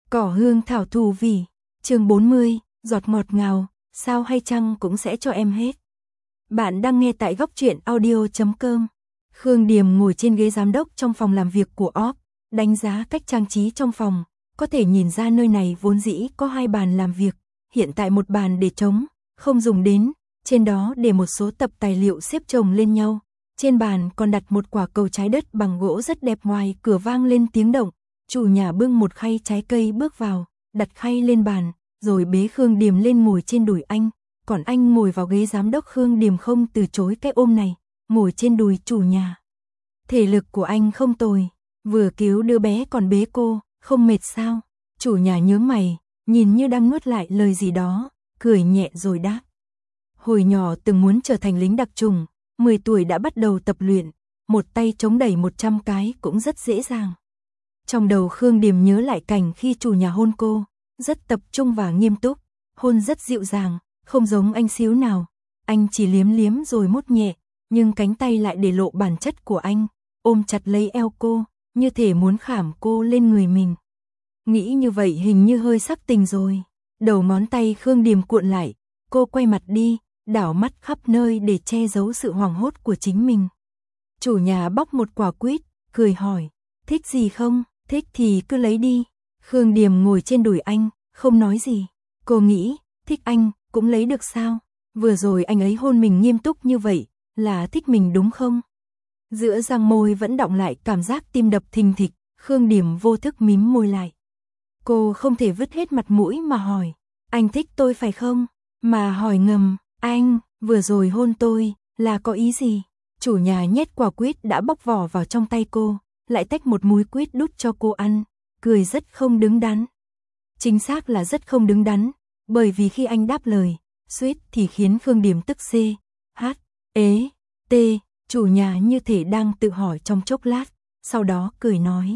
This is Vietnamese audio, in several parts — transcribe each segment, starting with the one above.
Cỏ hương thảo thù vì, chương 40, giọt ngọt ngào, sao hay chăng cũng sẽ cho em hết. Bạn đang nghe tại góc truyện audio.com. Khương Điềm ngồi trên ghế giám đốc trong phòng làm việc của OP, đánh giá cách trang trí trong phòng, có thể nhìn ra nơi này vốn dĩ có 2 bàn làm việc, hiện tại một bàn để trống, không dùng đến, trên đó để một số tập tài liệu xếp chồng lên nhau. Trên bàn còn đặt một quả cầu trái đất bằng gỗ rất đẹp, ngoài cửa vang lên tiếng động. Chủ nhà bưng một khay trái cây bước vào, đặt khay lên bàn, rồi bế Khương Điềm lên ngồi trên đùi anh, còn anh ngồi vào ghế giám đốc. Khương Điềm không từ chối cái ôm này, ngồi trên đùi chủ nhà. Thể lực của anh không tồi, vừa cứu đứa bé còn bế cô, không mệt sao? Chủ nhà nhướng mày, nhìn như đang nuốt lại lời gì đó, cười nhẹ rồi đáp. Hồi nhỏ từng muốn trở thành lính đặc chủng, 10 tuổi đã bắt đầu tập luyện, một tay chống đẩy 100 cái cũng rất dễ dàng. Trong đầu Khương Điềm nhớ lại cảnh khi chủ nhà hôn cô, rất tập trung và nghiêm túc, hôn rất dịu dàng, không giống anh xíu nào. Anh chỉ liếm liếm rồi mút nhẹ, nhưng cánh tay lại để lộ bản chất của anh, ôm chặt lấy eo cô, như thể muốn khảm cô lên người mình. Nghĩ như vậy hình như hơi sắc tình rồi. Đầu ngón tay Khương Điềm cuộn lại, cô quay mặt đi, đảo mắt khắp nơi để che giấu sự hoảng hốt của chính mình. Chủ nhà bóc một quả quýt, cười hỏi, thích gì không? Thích thì cứ lấy đi. Khương Điềm ngồi trên đùi anh, không nói gì. Cô nghĩ, thích anh, cũng lấy được sao? Vừa rồi anh ấy hôn mình nghiêm túc như vậy, là thích mình đúng không? Giữa răng môi vẫn đọng lại cảm giác tim đập thình thịch, Khương Điềm vô thức mím môi lại. Cô không thể vứt hết mặt mũi mà hỏi, anh thích tôi phải không? Mà hỏi ngầm, anh, vừa rồi hôn tôi, là có ý gì? Chủ nhà nhét quả quýt đã bóc vỏ vào trong tay cô, lại tách một múi quýt đút cho cô ăn, cười rất không đứng đắn. Chính xác là rất không đứng đắn, bởi vì khi anh đáp lời, suýt thì khiến Khương Điềm tức C, H, ế, T, chủ nhà như thể đang tự hỏi trong chốc lát, sau đó cười nói.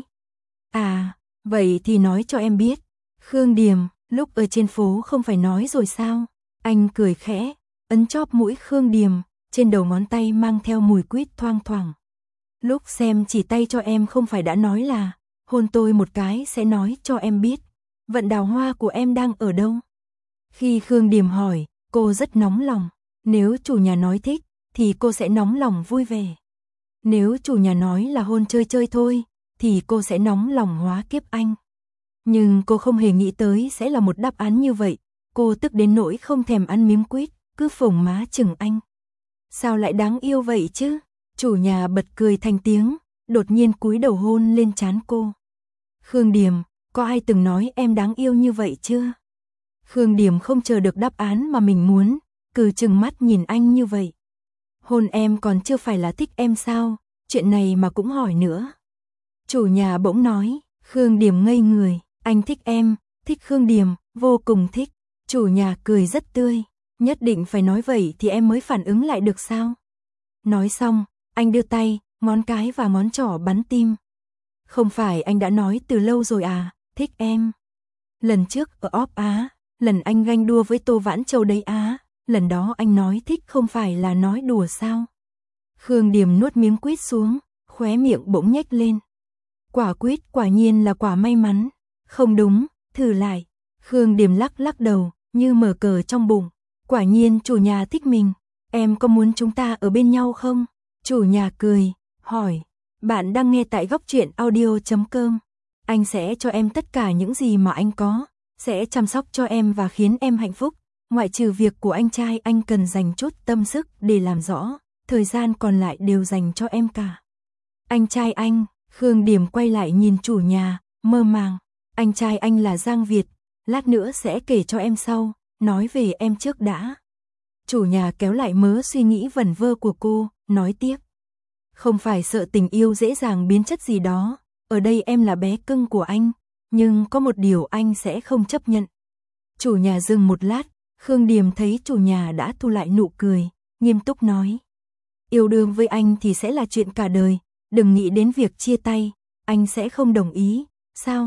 À, vậy thì nói cho em biết. Khương Điềm, lúc ở trên phố không phải nói rồi sao? Anh cười khẽ, ấn chóp mũi Khương Điềm, trên đầu ngón tay mang theo mùi quýt thoang thoảng. Lúc xem chỉ tay cho em không phải đã nói là, hôn tôi một cái sẽ nói cho em biết, vận đào hoa của em đang ở đâu. Khi Khương Điềm hỏi, cô rất nóng lòng, nếu chủ nhà nói thích, thì cô sẽ nóng lòng vui vẻ. Nếu chủ nhà nói là hôn chơi chơi thôi, thì cô sẽ nóng lòng hóa kiếp anh. Nhưng cô không hề nghĩ tới sẽ là một đáp án như vậy, cô tức đến nỗi không thèm ăn miếng quýt, cứ phồng má chừng anh. Sao lại đáng yêu vậy chứ? Chủ nhà bật cười thành tiếng, đột nhiên cúi đầu hôn lên trán cô. Khương Điềm, có ai từng nói em đáng yêu như vậy chưa? Khương Điềm không chờ được đáp án mà mình muốn, cứ trừng mắt nhìn anh như vậy. Hôn em còn chưa phải là thích em sao? Chuyện này mà cũng hỏi nữa. Chủ nhà bỗng nói, Khương Điềm ngây người, anh thích em, thích Khương Điềm, vô cùng thích. Chủ nhà cười rất tươi, nhất định phải nói vậy thì em mới phản ứng lại được sao? Nói xong, anh đưa tay, ngón cái và ngón trỏ bắn tim. Không phải anh đã nói từ lâu rồi à, thích em. Lần trước ở OP Á, lần anh ganh đua với Tô Vãn Châu đấy á, lần đó anh nói thích không phải là nói đùa sao? Khương Điềm nuốt miếng quýt xuống, khóe miệng bỗng nhếch lên. Quả quýt quả nhiên là quả may mắn. Không đúng, thử lại. Khương Điềm lắc lắc đầu, như mở cờ trong bụng. Quả nhiên chủ nhà thích mình. Em có muốn chúng ta ở bên nhau không? Chủ nhà cười, hỏi. Bạn đang nghe tại góc truyện audio.com. Anh sẽ cho em tất cả những gì mà anh có, sẽ chăm sóc cho em và khiến em hạnh phúc. Ngoại trừ việc của anh trai, anh cần dành chút tâm sức để làm rõ, thời gian còn lại đều dành cho em cả. Anh trai anh? Khương Điềm quay lại nhìn chủ nhà, mơ màng. Anh trai anh là Giang Việt, lát nữa sẽ kể cho em sau, nói về em trước đã. Chủ nhà kéo lại mớ suy nghĩ vẩn vơ của cô, nói tiếp. Không phải sợ tình yêu dễ dàng biến chất gì đó, ở đây em là bé cưng của anh, nhưng có một điều anh sẽ không chấp nhận. Chủ nhà dừng một lát, Khương Điềm thấy chủ nhà đã thu lại nụ cười, nghiêm túc nói. Yêu đương với anh thì sẽ là chuyện cả đời, đừng nghĩ đến việc chia tay, anh sẽ không đồng ý, sao?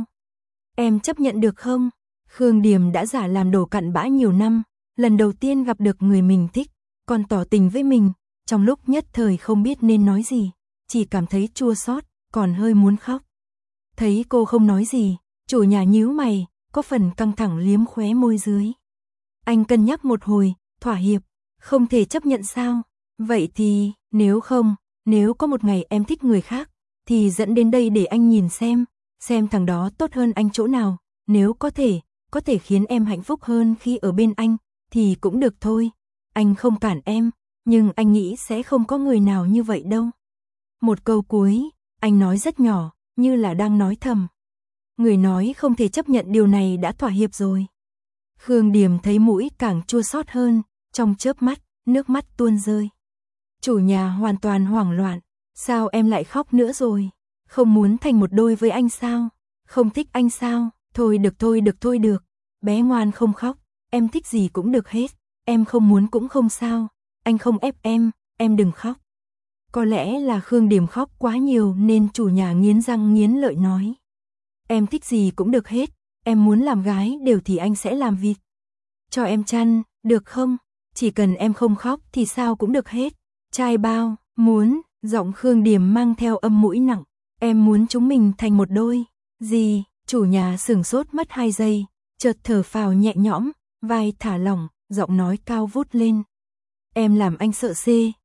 Em chấp nhận được không? Khương Điềm đã giả làm đồ cặn bã nhiều năm, lần đầu tiên gặp được người mình thích, còn tỏ tình với mình, trong lúc nhất thời không biết nên nói gì, chỉ cảm thấy chua xót, còn hơi muốn khóc. Thấy cô không nói gì, chủ nhà nhíu mày, có phần căng thẳng liếm khóe môi dưới. Anh cân nhắc một hồi, thỏa hiệp, không thể chấp nhận sao? Vậy thì, nếu có một ngày em thích người khác, thì dẫn đến đây để anh nhìn xem thằng đó tốt hơn anh chỗ nào, nếu có thể khiến em hạnh phúc hơn khi ở bên anh, thì cũng được thôi. Anh không cản em, nhưng anh nghĩ sẽ không có người nào như vậy đâu. Một câu cuối, anh nói rất nhỏ, như là đang nói thầm. Người nói không thể chấp nhận điều này đã thỏa hiệp rồi. Khương Điềm thấy mũi càng chua xót hơn, trong chớp mắt, nước mắt tuôn rơi. Chủ nhà hoàn toàn hoảng loạn, sao em lại khóc nữa rồi? Không muốn thành một đôi với anh sao? Không thích anh sao? Thôi được, bé ngoan không khóc, em thích gì cũng được hết, em không muốn cũng không sao, anh không ép em đừng khóc. Có lẽ là Khương Điềm khóc quá nhiều nên chủ nhà nghiến răng nghiến lợi nói. Em thích gì cũng được hết, em muốn làm gái đều thì anh sẽ làm vịt. Cho em chăn, được không? Chỉ cần em không khóc thì sao cũng được hết. Trai bao, muốn, giọng Khương Điềm mang theo âm mũi nặng. Em muốn chúng mình thành một đôi. Gì? Chủ nhà sửng sốt mất 2 giây, chợt thở phào nhẹ nhõm, vai thả lỏng, giọng nói cao vút lên. Em làm anh sợ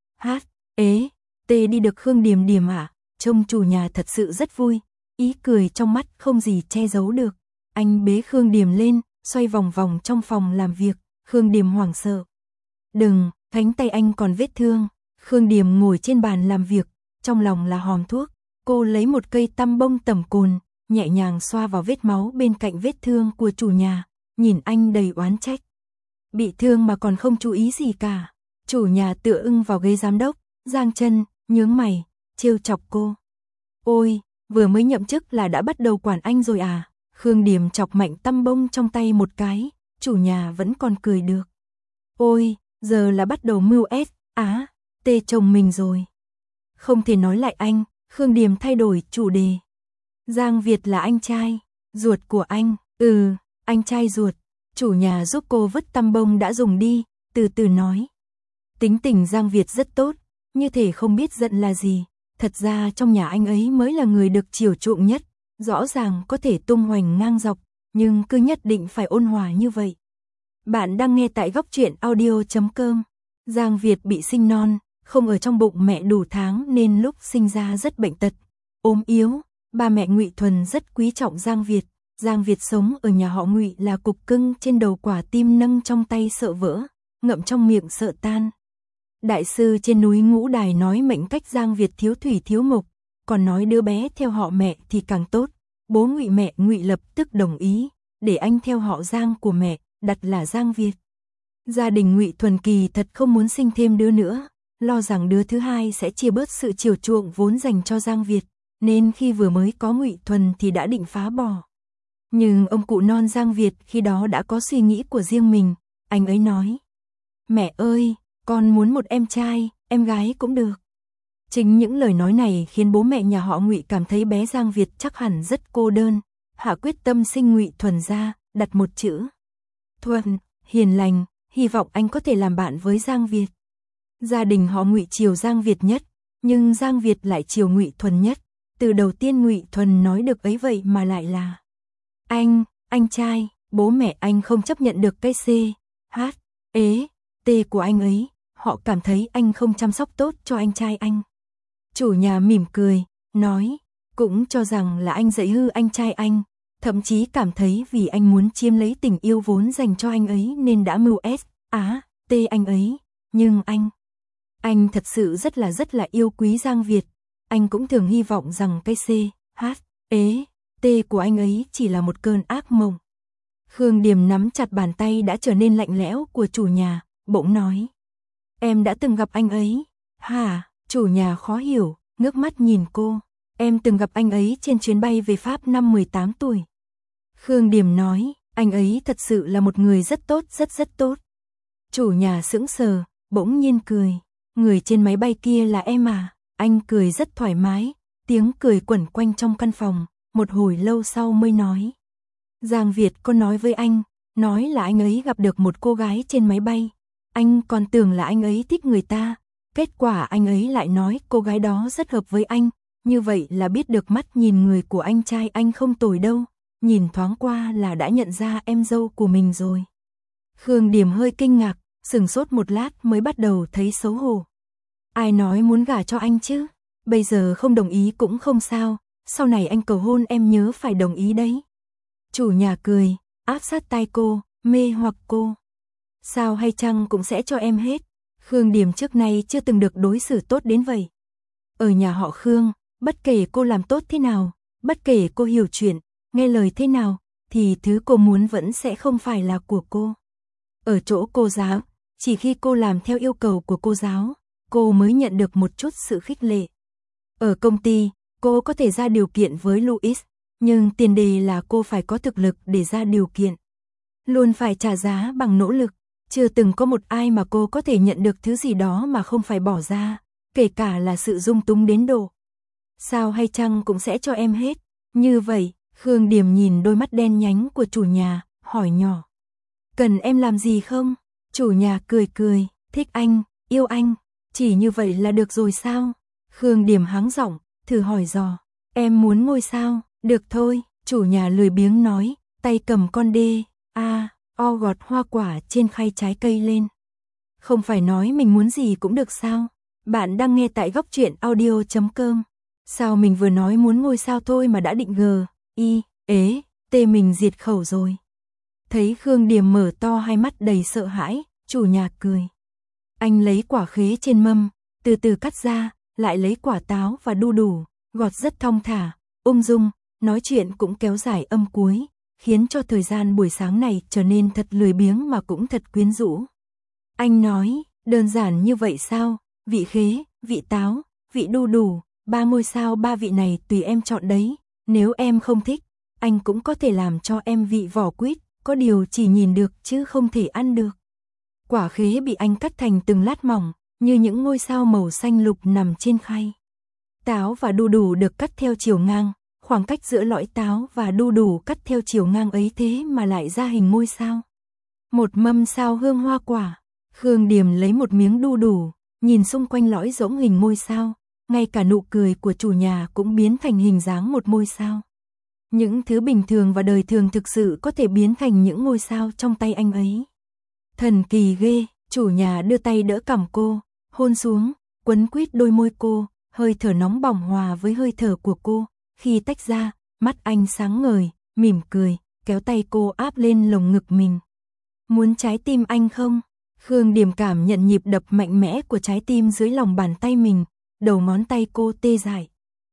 đi được Khương Điềm à? Trông chủ nhà thật sự rất vui, ý cười trong mắt không gì che giấu được. Anh bế Khương Điềm lên, xoay vòng vòng trong phòng làm việc, Khương Điềm hoảng sợ. Đừng, cánh tay anh còn vết thương. Khương Điềm ngồi trên bàn làm việc, trong lòng là hòm thuốc. Cô lấy một cây tăm bông tẩm cồn, nhẹ nhàng xoa vào vết máu bên cạnh vết thương của chủ nhà, nhìn anh đầy oán trách. Bị thương mà còn không chú ý gì cả. Chủ nhà tựa ưng vào ghế giám đốc, giang chân, nhướng mày, trêu chọc cô. Ôi, vừa mới nhậm chức là đã bắt đầu quản anh rồi à? Khương Điềm chọc mạnh tăm bông trong tay một cái, chủ nhà vẫn còn cười được. Ôi, giờ là bắt đầu mưu tê chồng mình rồi. Không thể nói lại anh, Khương Điềm thay đổi chủ đề. Giang Việt là anh trai ruột của anh. Anh trai ruột. Chủ nhà giúp cô vứt tăm bông đã dùng đi, từ từ nói. Tính tình Giang Việt rất tốt, như thể không biết giận là gì. Thật ra trong nhà anh ấy mới là người được chiều chuộng nhất, rõ ràng có thể tung hoành ngang dọc, nhưng cứ nhất định phải ôn hòa như vậy. Bạn đang nghe tại góc truyện audio.com. Giang Việt bị sinh non, không ở trong bụng mẹ đủ tháng nên lúc sinh ra rất bệnh tật, ốm yếu. Ba mẹ Ngụy Thuần rất quý trọng Giang Việt. Giang Việt sống ở nhà họ Ngụy là cục cưng trên đầu, quả tim nâng trong tay sợ vỡ, ngậm trong miệng sợ tan. Đại sư trên núi Ngũ Đài nói mệnh cách Giang Việt thiếu thủy thiếu mộc, còn nói đứa bé theo họ mẹ thì càng tốt. Bố Ngụy mẹ Ngụy lập tức đồng ý, để anh theo họ Giang của mẹ, đặt là Giang Việt. Gia đình Ngụy Thuần kỳ thật không muốn sinh thêm đứa nữa, lo rằng đứa thứ hai sẽ chia bớt sự chiều chuộng vốn dành cho Giang Việt, nên khi vừa mới có Ngụy Thuần thì đã định phá bỏ. Nhưng ông cụ non Giang Việt khi đó đã có suy nghĩ của riêng mình, anh ấy nói: "Mẹ ơi, con muốn một em trai, em gái cũng được." Chính những lời nói này khiến bố mẹ nhà họ Ngụy cảm thấy bé Giang Việt chắc hẳn rất cô đơn, hạ quyết tâm sinh Ngụy Thuần ra, đặt một chữ Thuần, hiền lành, hy vọng anh có thể làm bạn với Giang Việt. Gia đình họ Ngụy chiều Giang Việt nhất, nhưng Giang Việt lại chiều Ngụy Thuần nhất. Từ đầu tiên Ngụy Thuần nói được ấy vậy mà lại là anh trai. Bố mẹ anh không chấp nhận được cái T của anh ấy, họ cảm thấy anh không chăm sóc tốt cho anh trai anh. Chủ nhà mỉm cười, nói, cũng cho rằng là anh dạy hư anh trai anh, thậm chí cảm thấy vì anh muốn chiếm lấy tình yêu vốn dành cho anh ấy nên đã mưu T anh ấy, nhưng anh thật sự rất là yêu quý Giang Việt. Anh cũng thường hy vọng rằng cái T của anh ấy chỉ là một cơn ác mộng. Khương Điềm nắm chặt bàn tay đã trở nên lạnh lẽo của chủ nhà, bỗng nói: "Em đã từng gặp anh ấy." "Hả?" Chủ nhà khó hiểu, ngước mắt nhìn cô. "Em từng gặp anh ấy trên chuyến bay về Pháp năm 18 tuổi." Khương Điềm nói: "Anh ấy thật sự là một người rất tốt, rất tốt." Chủ nhà sững sờ, bỗng nhiên cười. "Người trên máy bay kia là em à?" Anh cười rất thoải mái, tiếng cười quẩn quanh trong căn phòng, một hồi lâu sau mới nói: "Giang Việt có nói với anh, nói là anh ấy gặp được một cô gái trên máy bay. Anh còn tưởng là anh ấy thích người ta, kết quả anh ấy lại nói cô gái đó rất hợp với anh, như vậy là biết được mắt nhìn người của anh trai anh không tồi đâu. nhìn thoáng qua là đã nhận ra em dâu của mình rồi. Khương Điềm hơi kinh ngạc, sửng sốt một lát mới bắt đầu thấy xấu hổ. Ai nói muốn gả cho anh chứ? Bây giờ không đồng ý cũng không sao, sau này anh cầu hôn em nhớ phải đồng ý đấy. Chủ nhà cười, áp sát tai cô, mê hoặc cô. Sao hay chăng cũng sẽ cho em hết. Khương Điềm trước nay chưa từng được đối xử tốt đến vậy. Ở nhà họ Khương, bất kể cô làm tốt thế nào, bất kể cô hiểu chuyện, nghe lời thế nào, thì thứ cô muốn vẫn sẽ không phải là của cô. Ở chỗ cô giáo, chỉ khi cô làm theo yêu cầu của cô giáo, cô mới nhận được một chút sự khích lệ. Ở công ty, cô có thể ra điều kiện với Louis, nhưng tiền đề là cô phải có thực lực để ra điều kiện. Luôn phải trả giá bằng nỗ lực, chưa từng có một ai mà cô có thể nhận được thứ gì đó mà không phải bỏ ra, kể cả là sự dung túng đến độ. Sao hay chăng cũng sẽ cho em hết. Như vậy, Khương Điềm nhìn đôi mắt đen nhánh của chủ nhà, hỏi nhỏ. Cần em làm gì không? Chủ nhà cười cười, thích anh, yêu anh, chỉ như vậy là được rồi sao? Khương Điềm hắng giọng, thử hỏi dò. Em muốn ngôi sao? Được thôi, chủ nhà lười biếng nói, tay cầm con đê, o gọt hoa quả trên khay trái cây lên. Không phải nói mình muốn gì cũng được sao? Bạn đang nghe tại góc truyện audio.com. Sao mình vừa nói muốn ngôi sao thôi mà đã định tê mình diệt khẩu rồi. Thấy Khương Điềm mở to hai mắt đầy sợ hãi, chủ nhà cười. Anh lấy quả khế trên mâm, từ từ cắt ra, lại lấy quả táo và đu đủ, gọt rất thong thả, ung dung, nói chuyện cũng kéo dài âm cuối, khiến cho thời gian buổi sáng này trở nên thật lười biếng mà cũng thật quyến rũ. Anh nói, đơn giản như vậy sao? Vị khế, vị táo, vị đu đủ, 3 ngôi sao 3 vị này tùy em chọn đấy. Nếu em không thích, anh cũng có thể làm cho em vị vỏ quýt, có điều chỉ nhìn được chứ không thể ăn được. Quả khế bị anh cắt thành từng lát mỏng, như những ngôi sao màu xanh lục nằm trên khay. Táo và đu đủ được cắt theo chiều ngang, khoảng cách giữa lõi táo và đu đủ cắt theo chiều ngang ấy thế mà lại ra hình ngôi sao. Một mâm sao hương hoa quả. Khương Điềm lấy một miếng đu đủ, nhìn xung quanh lõi rỗng hình ngôi sao, ngay cả nụ cười của chủ nhà cũng biến thành hình dáng một ngôi sao. Những thứ bình thường và đời thường thực sự có thể biến thành những ngôi sao trong tay anh ấy. Thần kỳ ghê, chủ nhà đưa tay đỡ cằm cô, hôn xuống, quấn quýt đôi môi cô, hơi thở nóng bỏng hòa với hơi thở của cô. Khi tách ra, mắt anh sáng ngời, mỉm cười, kéo tay cô áp lên lồng ngực mình. Muốn trái tim anh không? Khương Điềm cảm nhận nhịp đập mạnh mẽ của trái tim dưới lòng bàn tay mình, đầu ngón tay cô tê dại.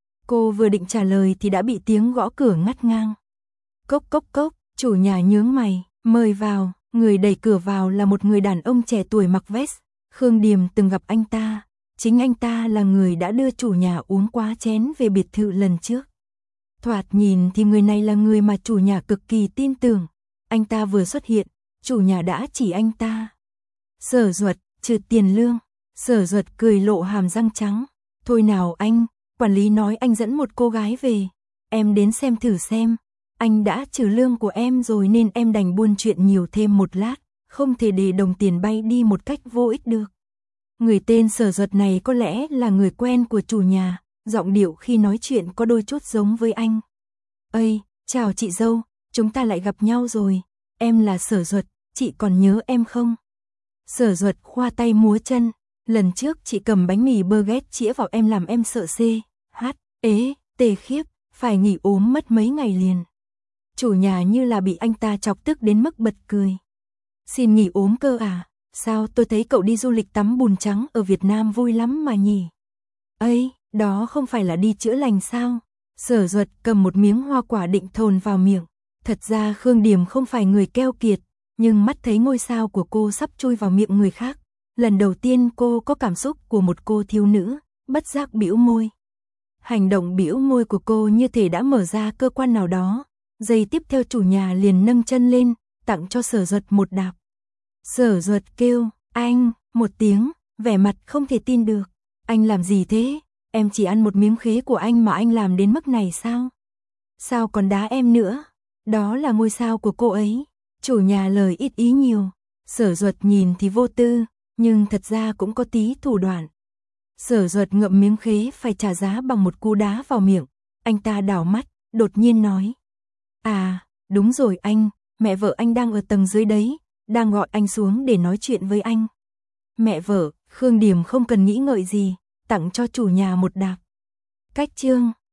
Cô vừa định trả lời thì đã bị tiếng gõ cửa ngắt ngang. Cốc cốc cốc, chủ nhà nhướng mày, mời vào. Người đẩy cửa vào là một người đàn ông trẻ tuổi mặc vest. Khương Điềm từng gặp anh ta, chính anh ta là người đã đưa chủ nhà uống quá chén về biệt thự lần trước. Thoạt nhìn thì người này là người mà chủ nhà cực kỳ tin tưởng. Anh ta vừa xuất hiện, chủ nhà đã chỉ anh ta. Sở Duật, trừ tiền lương. Sở Duật cười lộ hàm răng trắng. Thôi nào anh, quản lý nói anh dẫn một cô gái về. Em đến xem thử xem. Anh đã trừ lương của em rồi nên em đành buôn chuyện nhiều thêm một lát. Không thể để đồng tiền bay đi một cách vô ích được. Người tên Sở Duật này có lẽ là người quen của chủ nhà. Giọng điệu khi nói chuyện có đôi chút giống với anh. Ây, chào chị dâu, chúng ta lại gặp nhau rồi. Em là Sở Duật, chị còn nhớ em không? Sở Duật khoa tay múa chân. Lần trước chị cầm bánh mì baguette chĩa vào em làm em sợ tê khiếp, phải nghỉ ốm mất mấy ngày liền. Chủ nhà như là bị anh ta chọc tức đến mức bật cười. Xin nghỉ ốm cơ à? Sao tôi thấy cậu đi du lịch tắm bùn trắng ở Việt Nam vui lắm mà nhỉ? Ây, đó không phải là đi chữa lành sao? Sở Duật cầm một miếng hoa quả định thồn vào miệng. Thật ra Khương Điềm không phải người keo kiệt, nhưng mắt thấy ngôi sao của cô sắp chui vào miệng người khác. Lần đầu tiên cô có cảm xúc của một cô thiếu nữ, bất giác bĩu môi. Hành động bĩu môi của cô như thể đã mở ra cơ quan nào đó. Giây tiếp theo chủ nhà liền nâng chân lên, tặng cho Sở Duật một đạp. Sở Duật kêu, anh, một tiếng, vẻ mặt không thể tin được. Anh làm gì thế? Em chỉ ăn một miếng khế của anh mà anh làm đến mức này sao? Sao còn đá em nữa? Đó là ngôi sao của cô ấy. Chủ nhà lời ít ý nhiều. Sở Duật nhìn thì vô tư, nhưng thật ra cũng có tí thủ đoạn. Sở Duật ngậm miếng khế phải trả giá bằng một cú đá vào miệng. Anh ta đảo mắt, đột nhiên nói. À, đúng rồi anh, mẹ vợ anh đang ở tầng dưới đấy, đang gọi anh xuống để nói chuyện với anh. Mẹ vợ, Khương Điềm không cần nghĩ ngợi gì, tặng cho chủ nhà một đạp. Cách chương